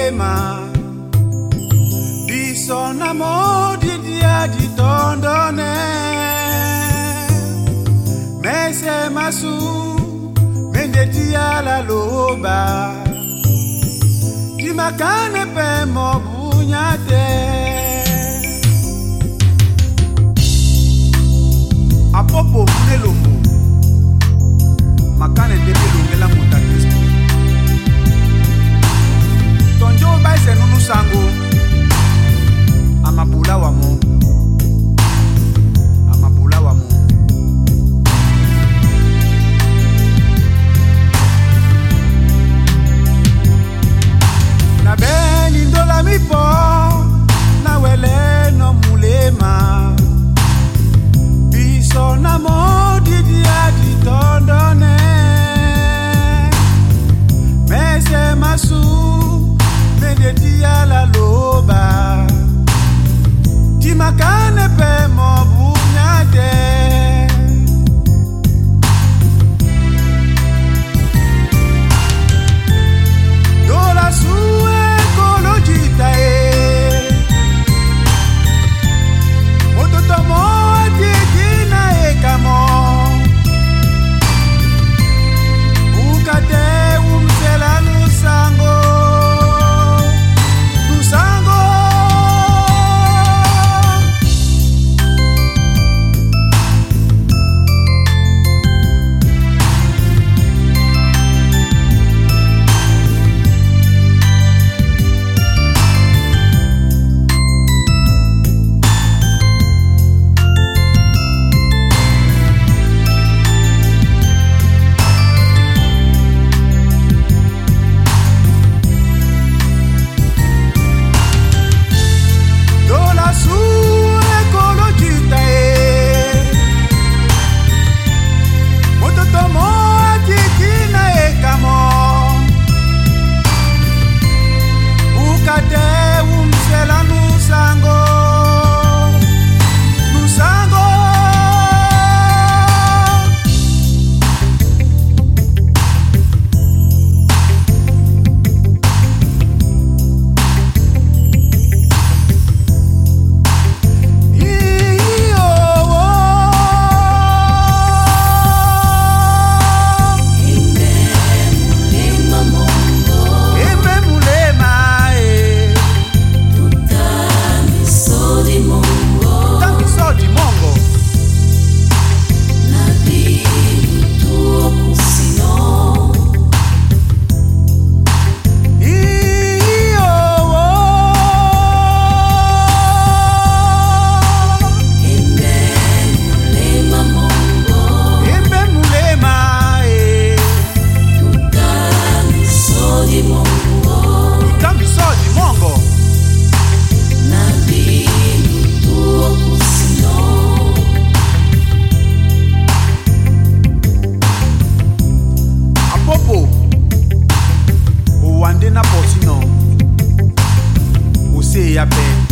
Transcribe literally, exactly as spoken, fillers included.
mulema Bisona modi dia di tondone Mese masu Mende dia la loba Di makane pe mo bunyate Apopo nelomo Makane debe lungela muta Kristo Tonjo baise nunu sango Amabula wa mo Amabula wa mo Na beni ndola mipo Na wele no mulema Biso na modi dia di tondone Mese masu Mende dia la loba Di makane pe mo bunyate Dola su ecologita e Mototomo atikina e kamo Ukate umsela lusango Lusango Wande na potino Use ya pe